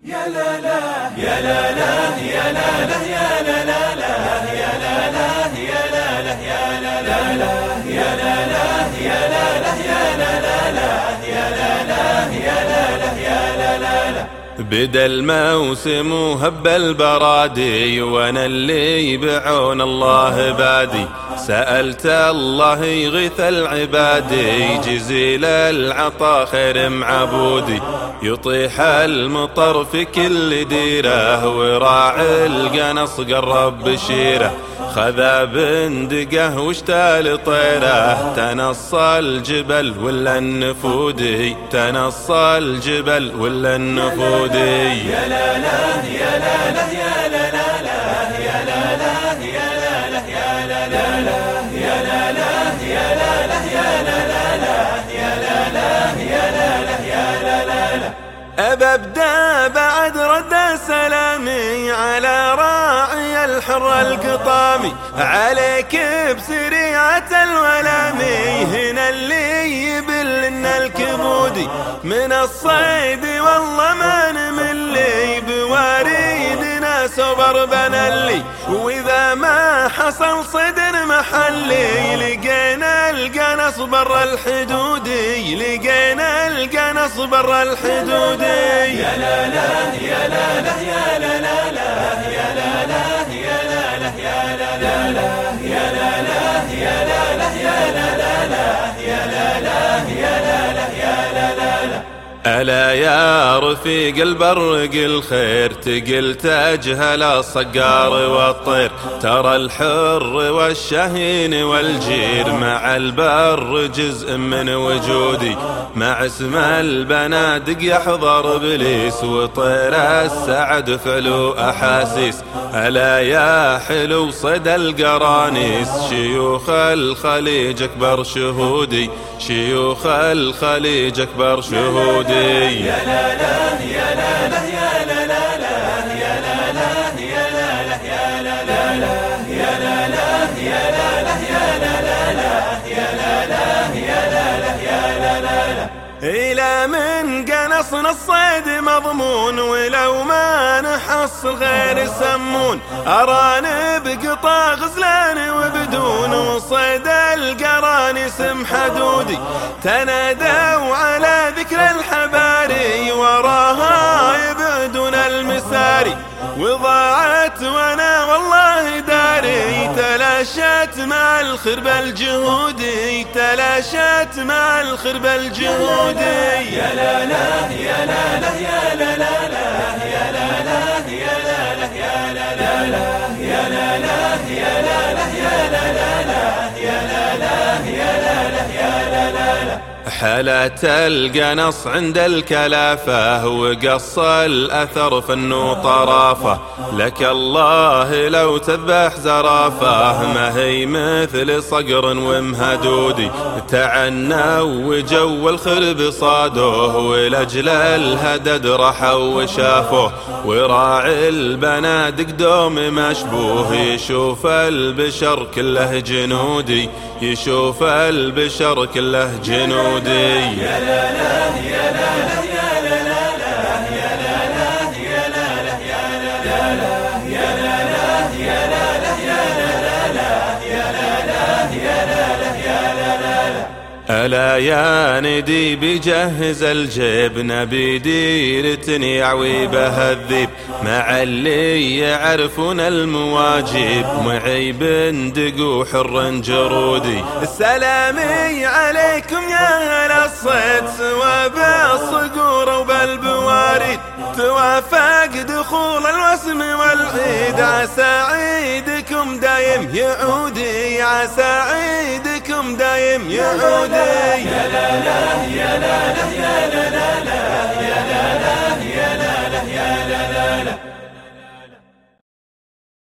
يا لا لا يا لا لا يا لا لا يا لا لا لا يا لا لا يا لا لا يا لا لا يا لا لا يا لا لا يا لا لا يا لا لا يا لا لا يا لا لا. بدا الموسم وهب البرادي وانا اللي بعون الله بادي، سألت الله يغيث العبادي جزيل العطا خير معبودي، يطيح المطر في كل ديره وراعي القنص قرب بشيره، خذا بندقه واشتال طيره، تنص الجبل ولا النفودي، تنص الجبل ولا النفودي. يا لا لا يا لا لا يا لا لا يا لا لا يا لا لا يا لا لا يا لا لا يا لا لا يا لا لا يا لا لا يا لا لا يا لا لا. أبدأ بعد رد سلامي على راعي الحر القطامي، عليك بسريعة الولامي، هنا اللي يبلنا الكبودي، من الصيد والله ما نملي، بواريدنا صبر بنلي، وإذا ما حصل صيد محلي، لقينا القنص برا الحدودي، لقينا القنص برا الحدودي. يا لا لا يا لا لا يا لا لا يا لا لا يا لا لا يا لا لا يا لا لا يا لا لا يا لا لا يا لا لا يا لا لا يا لا لا. ألا يا رفيق البرق الخير، تقل تجهل الصقار والطير، ترى الحر والشهين والجير مع البر جزء من وجودي، مع اسم البنادق يحضر إبليس، وطير السعد فعلو أحاسيس. ألا يا حلو صيد القرانيس، شيوخ الخليج أكبر شهودي، شيوخ الخليج أكبر شهودي. يا لا لا يا لا لا يا لا لا يا لا لا يا لا لا يا لا لا يا لا لا يا لا لا يا لا لا يا لا لا يا لا لا يا لا لا. إلى من قنصنا الصيد مضمون، ولو ما نحصل غير سمون، أرانب قطا غزلان وبدون، وصيد القرانيس محدودي، تنادوا على ذكر الحباري، وراها يبعدون المساري، وضاعت وانا والله داري، تلاشت مع الخرب الجهودي، تلاشت مع الخرب الجهودي. يا لا لا يا لا لا يا لا لا يا لا لا يا لا لا يا لا لا يا لا لا يا لا لا يا لا لا يا لا لا يا لا لا يا لا لا. حالات القنص عند الكلافة، وقص الأثر فن طرافة، لك الله لو تذبح زرافة، ما هي مثل صقر ومهدودي، تعنى وجو الخرب صادوه، ولأجل الهدد رحوا وشافوه، وراعي البنادق دوم مشبوه، يشوف البشر كله جنودي، يشوف البشر كله جنودي. يا لا لا يا لا لا يا لا لا يا لا لا يا لا لا يا لا لا يا لا لا يا لا لا يا لا لا يا لا لا يا لا لا يا لا لا. ألا يا ندي بجهز الجيب، نبي ديرة يعوي بها الذيب، مع اللي يعرفون المواجب، معي بندق وحر جرودي، سلامي عليكم يا أهل الصيد، سوا بالصقور وبالبواريد، توافق دخول الوسم والعيد، عسى عيدكم دايم يعودي، عسى عيدكم دايم يعودي.